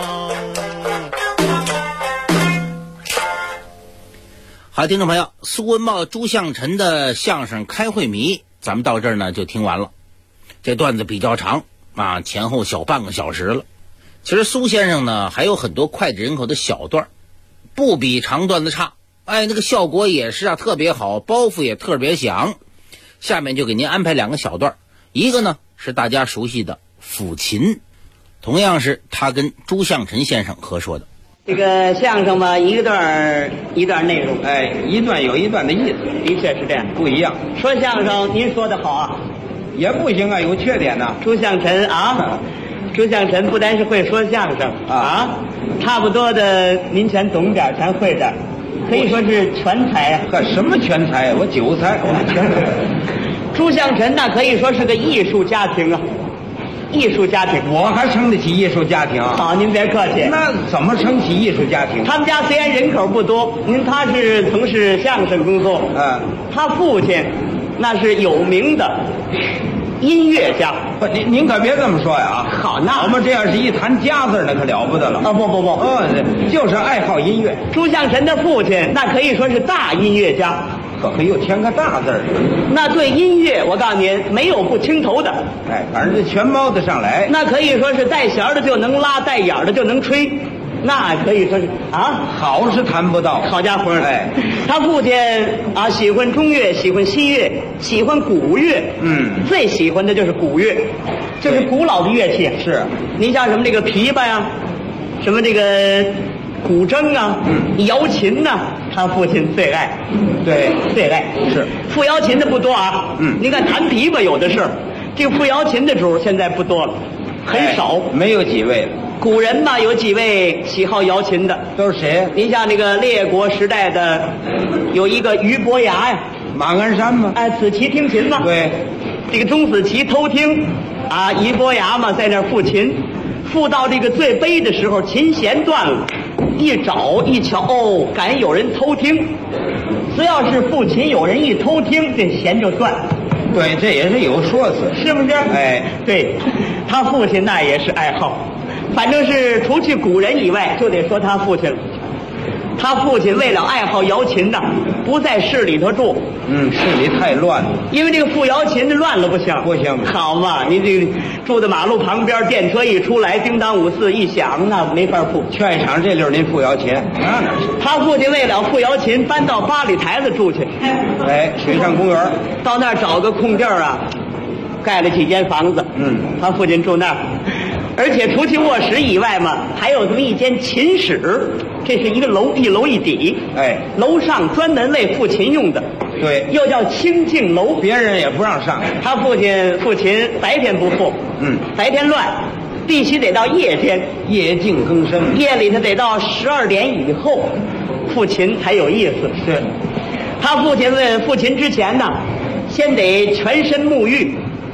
好，听众朋友，苏文茂、朱向臣的相声《开会迷》，咱们到这儿呢就听完了。这段子比较长啊，前后小半个小时了。其实苏先生呢还有很多脍炙人口的小段，不比长段子差。那个效果也是特别好，包袱也特别响。下面就给您安排2个小段，一个呢是大家熟悉的抚琴，同样是他跟朱向臣先生合说的。 这个相声嘛，一段一段内容， 一段有一段的意思， 的确是这样， 不一样。 说相声您说的好啊， 也不行啊，有缺点呢。 朱向臣啊，朱向臣不单是会说相声啊，差不多的您全懂点，全会点，可以说是全才啊。 什么全才？我9才，我全才。 朱向臣那可以说是个艺术家庭啊。艺术家庭， 我还撑得起艺术家庭。 好，您别客气。 那怎么撑起艺术家庭？ 他们家虽然人口不多，他是从事相声工作。他父亲那是有名的音乐家。 您可别这么说呀！ 好，那我们这要是一谈家字，那可了不得了。 不， 就是爱好音乐。 朱向臣的父亲那可以说是大音乐家。 可又添个大字儿， 那对音乐我告诉您没有不清头的， 反正这全猫得上来。 那可以说是带弦的就能拉，带眼的就能吹，那可以说是好是谈不到。 好家伙，他父亲喜欢中乐，喜欢西乐，喜欢古乐，最喜欢的就是古乐，就是古老的乐器。 是， 您像什么这个琵琶呀，什么这个古筝啊，瑶琴呐，他父亲最爱。 对， 最爱是付瑶琴的不多啊。您看弹琵琶有的是，这个付瑶琴的主现在不多了，很少， 没有几位了。 古人吧，有几位喜好瑶琴的， 都是谁？ 您像那个列国时代的，有一个俞伯牙呀， 马鞍山嘛， 子期听琴嘛。 对， 这个钟子期偷听俞伯牙嘛，在那儿抚琴，抚到这个最悲的时候，琴弦断了，一找一瞧，敢有人偷听。只要是抚琴有人一偷听，这弦就断。 对，这也是有说辞， 是不是？对，他父亲那也是爱好，反正是除去古人以外，就得说他父亲了。他父亲为了爱好瑶琴呐，不在市里头住。 市里太乱了， 因为这个抚瑶琴乱了不行， 不行。 好嘛，你这住在马路旁边，电车一出来，叮当五四一响，那没法抚。 劝一场这溜您抚瑶琴， 他父亲为了抚瑶琴，搬到八里台子住去。 水上公园， 到那儿找个空地儿盖了几间房子。他父亲住那儿。而且除去卧室以外嘛，还有这么一间琴室，这是一个楼，一楼一底。楼上专门为抚琴用的。 对， 又叫清净楼， 别人也不让上。 他父亲抚琴白天不抚，白天乱，必须得到夜间， 夜静更深， 夜里头得到12点以后，抚琴才有意思。 是， 他父亲问抚琴之前呢，先得全身沐浴，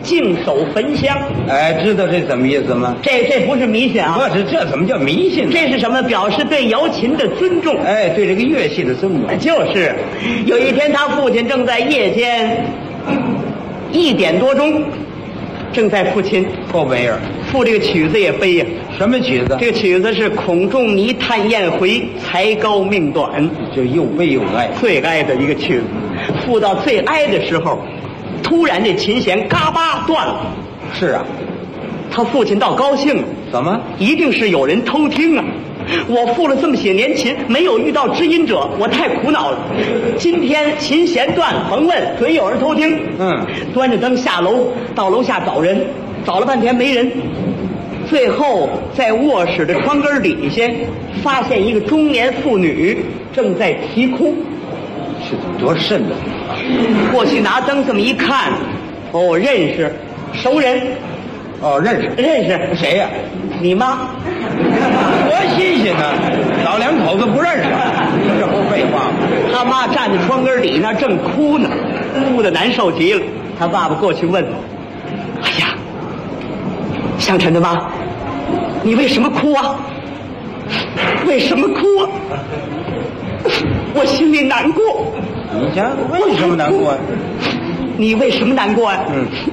净手焚香。 哎，知道这什么意思吗？ 这不是迷信啊！ 不是，这怎么叫迷信呢？ 这是什么？表示对瑶琴的尊重。 哎，对这个乐器的尊重。 就是有一天，他父亲正在夜间1点多钟，正在父亲后半夜赋这个曲子也背呀。 什么曲子？ 这个曲子是孔仲尼叹燕回，才高命短， 就又悲又哀， 最哀的一个曲子。赋到最哀的时候，突然这琴弦嘎巴断了。 是啊， 他父亲倒高兴了。 怎么？ 一定是有人偷听啊！我赋了这么些年琴，没有遇到知音者，我太苦恼了。今天琴弦断了，甭问，准有人偷听。端着灯下楼，到楼下找人，找了半天没人。最后在卧室的窗根底下，发现一个中年妇女正在啼哭。 是多瘆的！ 过去拿灯这么一看，哦，认识，熟人。 哦，认识谁呀？ 你妈。 多新鲜呢！老两口子不认识，这不废话吗？ 他妈站在窗根底那正哭呢，哭得难受极了。他爸爸过去问：“哎呀，香尘的妈，你为什么哭啊？为什么哭啊？我心里难过。” 你瞧，为什么难过？ 你为什么难过啊？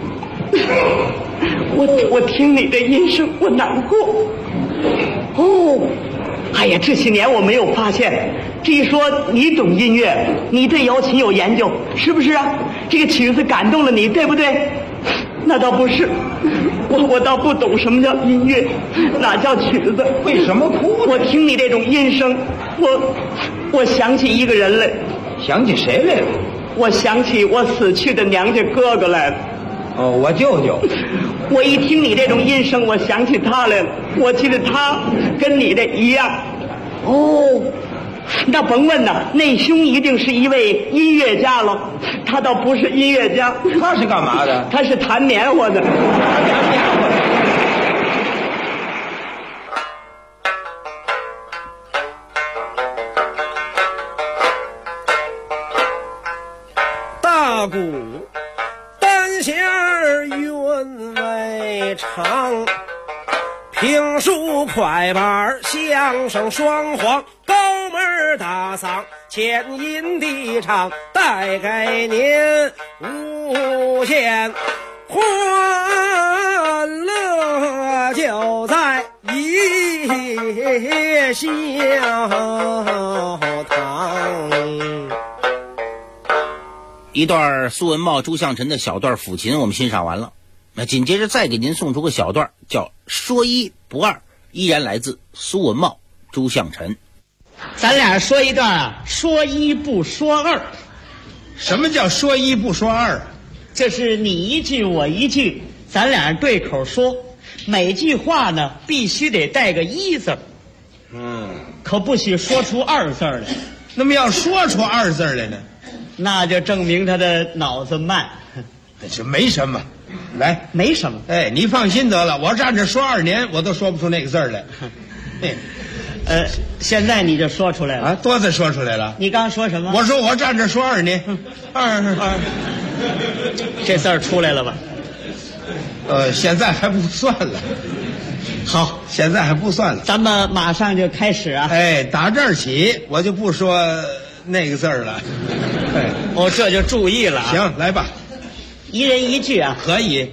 我听你的音声，我难过。哦，哎呀，这些年我没有发现。这一说你懂音乐，你对瑶琴有研究，是不是啊？这个曲子感动了你，对不对？那倒不是，我倒不懂什么叫音乐，哪叫曲子？ 为什么哭？ 我听你这种音声，我想起一个人来。 想起谁来了？ 我想起我死去的娘家哥哥来了。 哦，我舅舅。 我一听你这种音声，我想起他来了。我记得他跟你的一样。哦，那甭问呐，内兄一定是一位音乐家了。他倒不是音乐家， 他是干嘛的？ 他是弹棉花的。 大鼓单弦韵味长，评书快板相声双簧，高门大嗓牵引地唱，带给您无限欢乐，就在一笑堂。 一段苏文茂、朱向臣的小段抚琴我们欣赏完了，那紧接着再给您送出个小段，叫说一不二，依然来自苏文茂、朱向臣。 咱俩说一段啊，说一不说二。 什么叫说一不说二？ 这是你一句我一句，咱俩对口说，每句话呢必须得带个一字，可不许说出二字来。 那么要说出二字来呢？ 那就证明他的脑子慢。 这没什么，来， 没什么。 哎，你放心得了，我站着说2年，我都说不出那个字来。 现在你就说出来了啊？ 多次说出来了。 你刚说什么？ 我说我站着说2年，二， 这字儿出来了吧？ 现在还不算了。 好， 现在还不算了。 咱们马上就开始啊！ 哎，打这儿起，我就不说那个字儿了。 哦，这就注意了啊！ 行，来吧， 一人一句啊， 可以。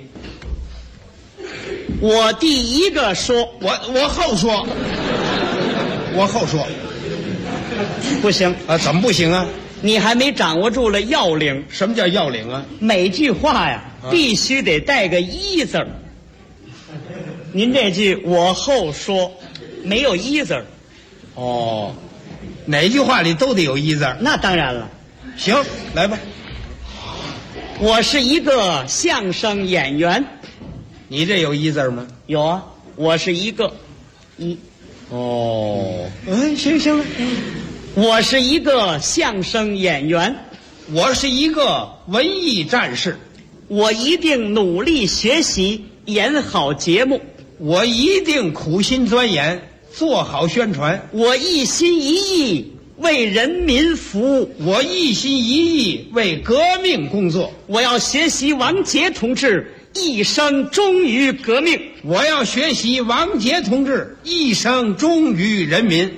我第一个说， 我后说，我后说， 不行啊？怎么不行啊？ 你还没掌握住了要领。 什么叫要领啊？ 每句话呀，必须得带个一字儿。您这句我后说，没有一字儿。 哦，哪句话里都得有一字？ 那当然了。 行，来吧。 我是一个相声演员。 你这有一字吗？ 有啊，我是一个一。 哦，行了。 我是一个相声演员。 我是一个文艺战士。 我一定努力学习，演好节目。 我一定苦心钻研，做好宣传。 我一心一意为人民服务。 我一心一意为革命工作。 我要学习王杰同志一生忠于革命。 我要学习王杰同志，一生忠于人民。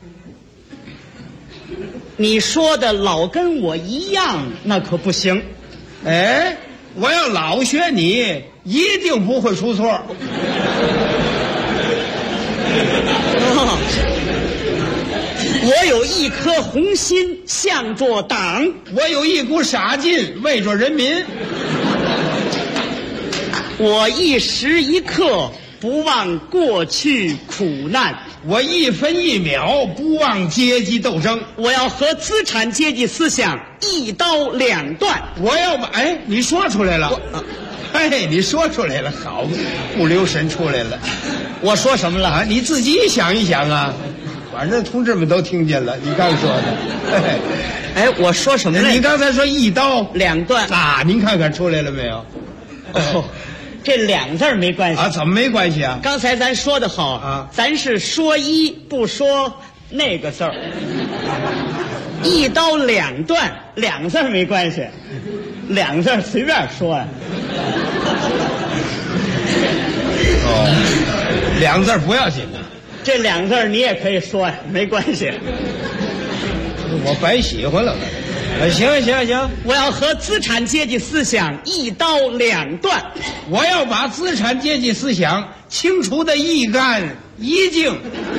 你说的老跟我一样，那可不行。 哎，我要老学你，一定不会出错。 我有一颗红心向着党， 我有一股傻劲为着人民。 我一时一刻不忘过去苦难， 我一分一秒不忘阶级斗争。 我要和资产阶级思想一刀两断。 我要把你说出来了。你说出来了，好，不留神出来了。 我说什么了啊？ 你自己想一想啊。反正同志们都听见了，你刚说的。 我说什么了？ 你刚才说一刀两断啊，您看看出来了没有？ 这两字没关系啊？怎么没关系啊？ 刚才咱说的好啊，咱是说一不说那个字儿，一刀两断，两字没关系，两字随便说呀。 两字不要紧的。 这两字你也可以说呀，没关系。 我白喜欢了。行， 我要和资产阶级思想一刀两断。 我要把资产阶级思想清除的一干一净。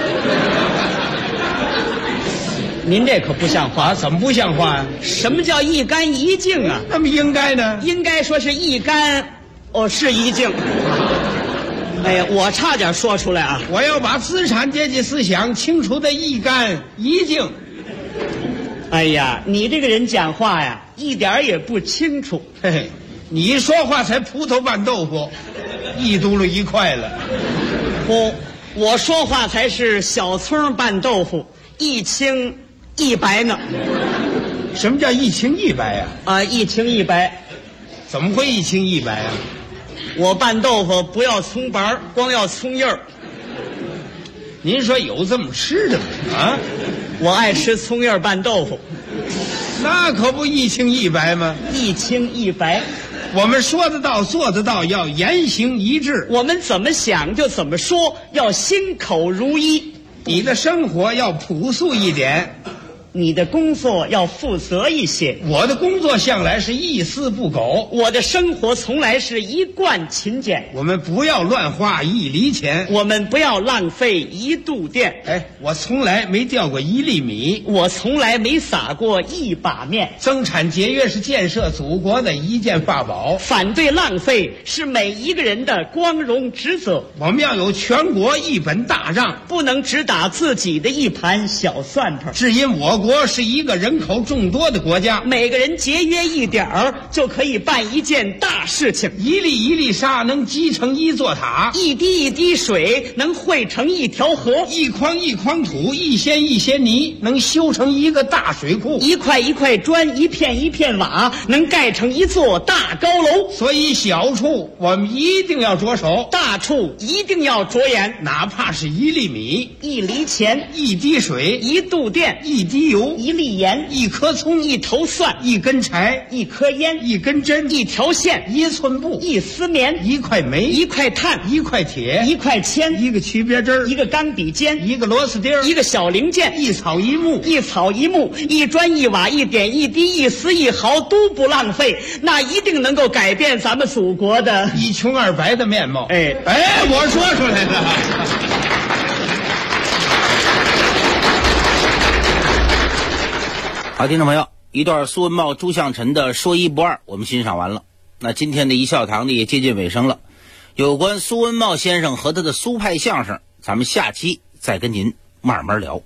您这可不像话。 怎么不像话呀？ 什么叫一干一净啊？ 那么应该呢？ 应该说是一干，是一净。我差点说出来啊！ 我要把资产阶级思想清除的一干一净。 哎呀，你这个人讲话呀，一点也不清楚。 你说话才葡萄拌豆腐，一嘟噜一块了。 不，我说话才是小葱拌豆腐，一清一白呢。 什么叫一清一白呀？ 一清一白。 怎么会一清一白啊？ 我拌豆腐不要葱白，光要葱叶儿。 您说有这么吃的吗？啊， 我爱吃葱叶拌豆腐。 那可不一清一白吗？ 一清一白。 我们说得到做得到，要言行一致。 我们怎么想就怎么说，要心口如一。 你的生活要朴素一点， 你的工作要负责一些。 我的工作向来是一丝不苟， 我的生活从来是一贯勤俭。 我们不要乱花一厘钱， 我们不要浪费一度电。 我从来没掉过一粒米， 我从来没撒过一把面。 增产节约是建设祖国的一件法宝， 反对浪费是每一个人的光荣职责。 我们要有全国一本大账， 不能只打自己的一盘小算盘。 只因我国是一个人口众多的国家， 每个人节约一点儿就可以办一件大事情。 一粒一粒沙能积成一座塔， 一滴一滴水能汇成一条河， 一筐一筐土，一掀一掀泥能修成一个大水库， 一块一块砖，一片一片瓦能盖成一座大高楼。 所以小处我们一定要着手， 大处一定要着眼。 哪怕是一粒米， 一厘钱， 一滴水， 一度电， 一滴油， 一粒盐， 一颗葱， 一头蒜， 一根柴， 一颗烟， 一根针， 一条线， 一寸布， 一丝棉， 一块煤， 一块炭， 一块铁， 一块铅， 一个曲别针， 一个钢笔尖， 一个螺丝钉， 一个小零件， 一草一木， 一草一木，一砖一瓦，一点一滴，一丝一毫都不浪费，那一定能够改变咱们祖国的一穷二白的面貌。我说出来了。 好，听众朋友，一段苏文茂、朱向臣的说一不二我们欣赏完了。那今天的一笑堂呢也接近尾声了，有关苏文茂先生和他的苏派相声，咱们下期再跟您慢慢聊。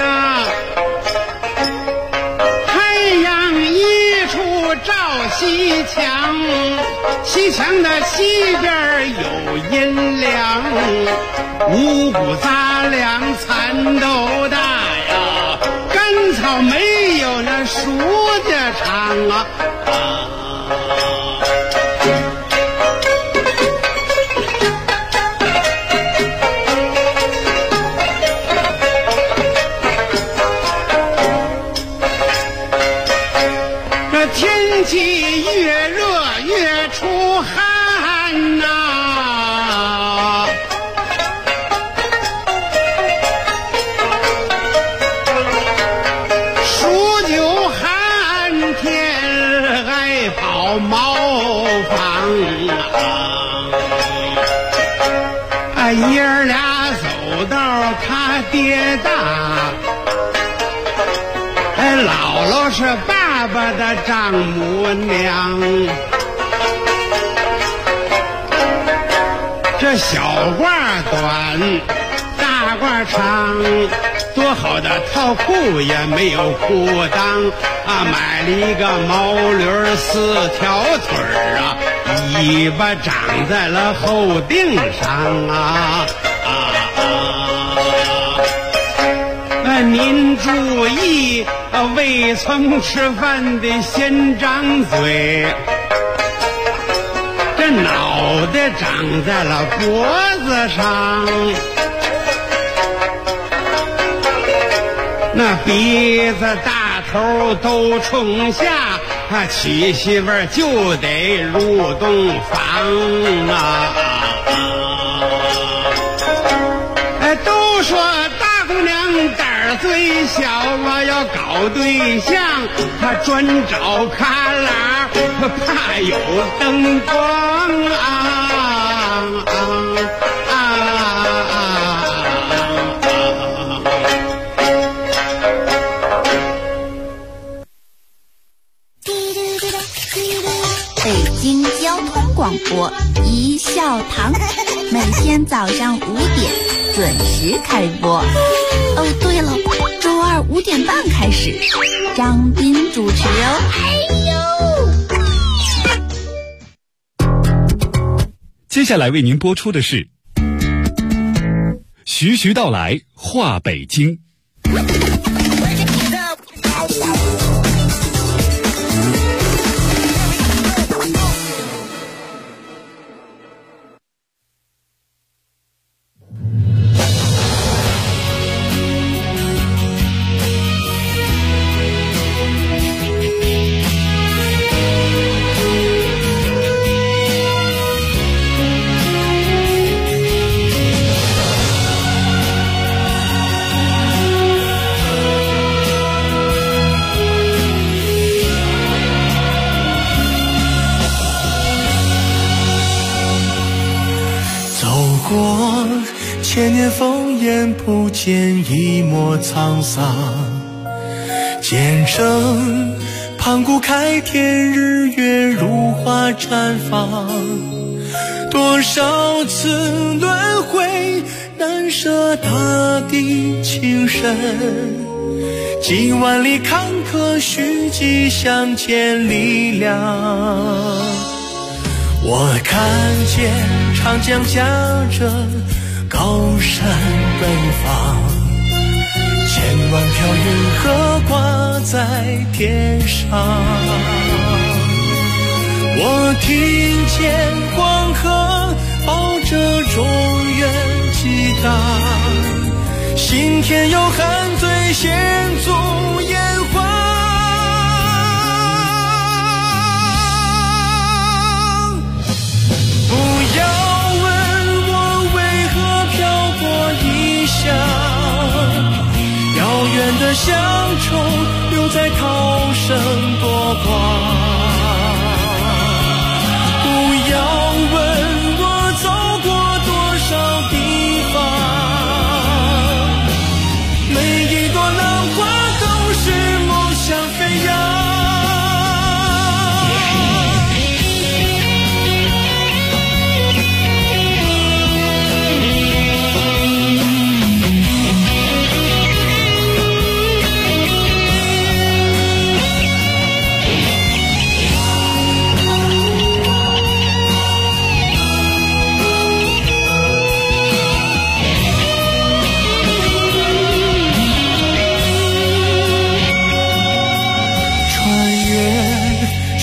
西墙，西墙的西边有银两，五谷杂粮蚕豆大呀，干草没有那树的长啊。天气越热越出汗呐，数九寒天爱跑茅房啊，爷儿俩走道他爹大，姥姥是爸爸的丈母娘，这小褂短，大褂长，多好的套裤也没有裤裆啊！买了一个毛驴4条腿啊，尾巴长在了后腚上啊！您注意，未曾吃饭的先张嘴，这脑袋长在了脖子上，那鼻子大头都冲下，娶媳妇儿就得入洞房啊！都说大姑娘胆最小啊，要搞对象她专找旮旯，怕有灯光北京交通广播一笑堂，每天早上5点准时开播。哦，对了，周二5点半开始，张斌主持哦。 接下来为您播出的是徐徐道来话北京。 千年烽烟不见一抹沧桑，见证盘古开天，日月如花绽放。多少次轮回，难舍大地情深。几万里坎坷，虚迹相见力量。我看见长江夹着高山奔放，千万条云河挂在天上。我听见黄河抱着中原激荡，心田有汉醉险阻烟花。不要问我为何漂泊异乡，遥远的乡愁留在涛声波光。不要问我走过多少地方，每一朵浪花都是梦想飞扬。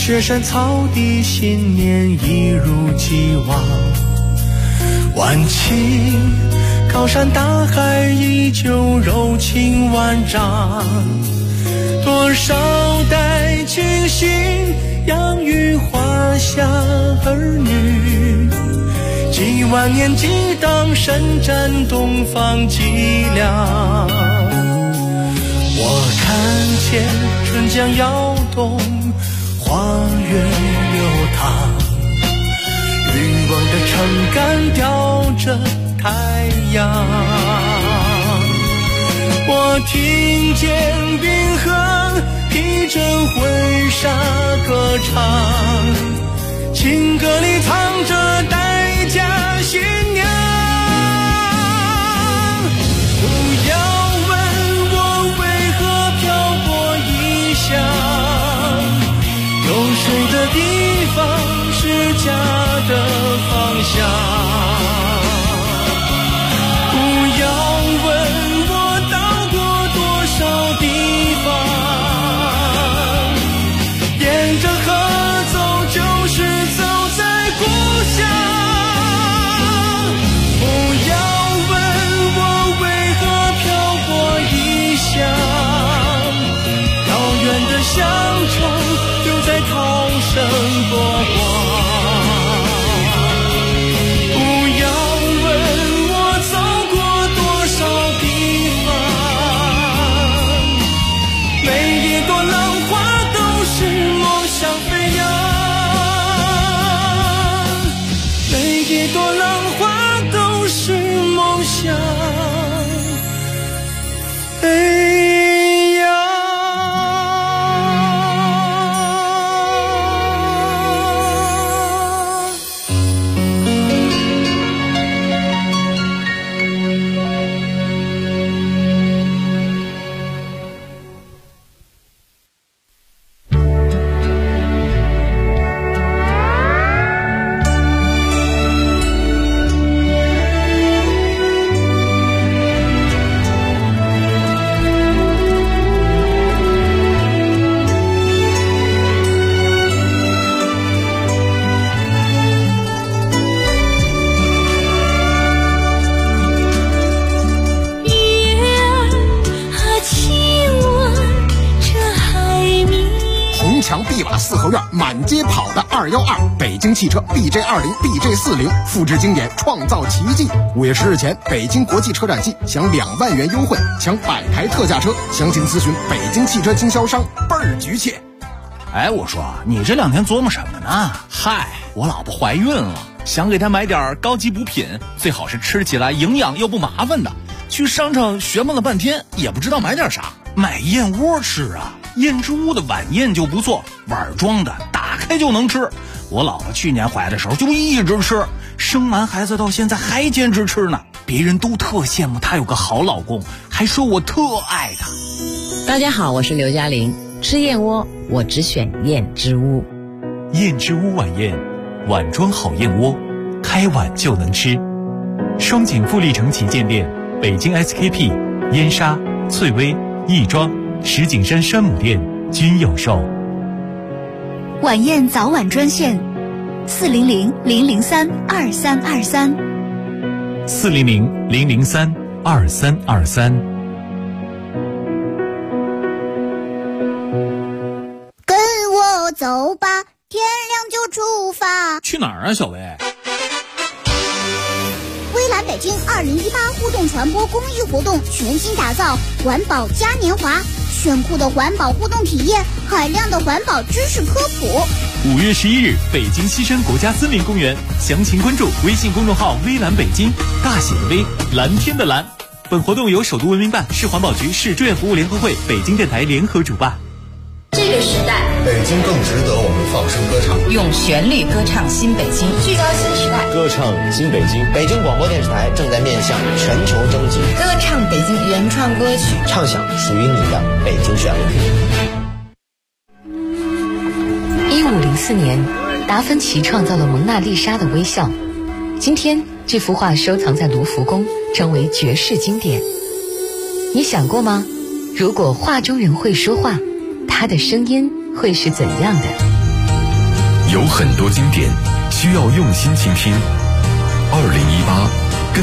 雪山草地，新年一如既往。晚晴，高山大海依旧柔情万丈。多少代清新，养育华夏儿女。几万年激荡，伸展东方脊梁。我看见春江摇动，花园流淌，欲望的撑杆吊着太阳。我听见冰河披着婚纱歌唱，情歌里藏着待嫁新娘。不要问我为何漂泊异乡，有水的地方是家的方向。不要问我到过多少地方，沿着河走就是走在故乡。不要问我为何漂泊异乡，遥远的乡愁留在涛声波光。 四合院满街跑的212，北京汽车 BJ20、BJ40，复制经典，创造奇迹。5月10日前，北京国际车展季享2万元优惠，抢100台特价车，详情咨询北京汽车经销商，倍儿局气。 哎，我说你这2天琢磨什么呢？嗨，我老婆怀孕了，想给她买点高级补品，最好是吃起来营养又不麻烦的。去商场询问了半天，也不知道买点啥，买燕窝吃啊。燕之屋的晚宴就不错，碗装的，打开就能吃。我老婆去年怀的时候就一直吃，生完孩子到现在还坚持吃呢。别人都特羡慕她有个好老公，还说我特爱她。 大家好，我是刘嘉玲。吃燕窝，我只选燕之屋。 燕之屋晚宴，碗装好燕窝，开碗就能吃。双井富力城旗舰店、北京 SKP、燕莎、翠微、亦庄、石景山山姆店均有售。 晚宴早晚专线：400-003-2323。 400-003-2323。 跟我走吧，天亮就出发。 去哪儿啊，小薇？ 微蓝北京2018互动传播公益活动全新打造环保嘉年华，炫酷的环保互动体验，海量的环保知识科普。 5月11日，北京西山国家森林公园，详情关注微信公众号微蓝北京，大写的微，蓝天的蓝。本活动由首都文明办、市环保局、市志愿服务联合会、北京电台联合主办。 这个时代， 北京更值得我们放声歌唱， 用旋律歌唱新北京， 聚焦新时代， 歌唱新北京。北京广播电视台正在面向全球征集， 歌唱北京原创歌曲， 唱响属于你的北京旋律。 1504年，达芬奇创造了蒙娜丽莎的微笑。今天，这幅画收藏在卢浮宫，成为绝世经典。你想过吗？如果画中人会说话，他的声音会是怎样的？ 有很多经典需要用心倾听。2018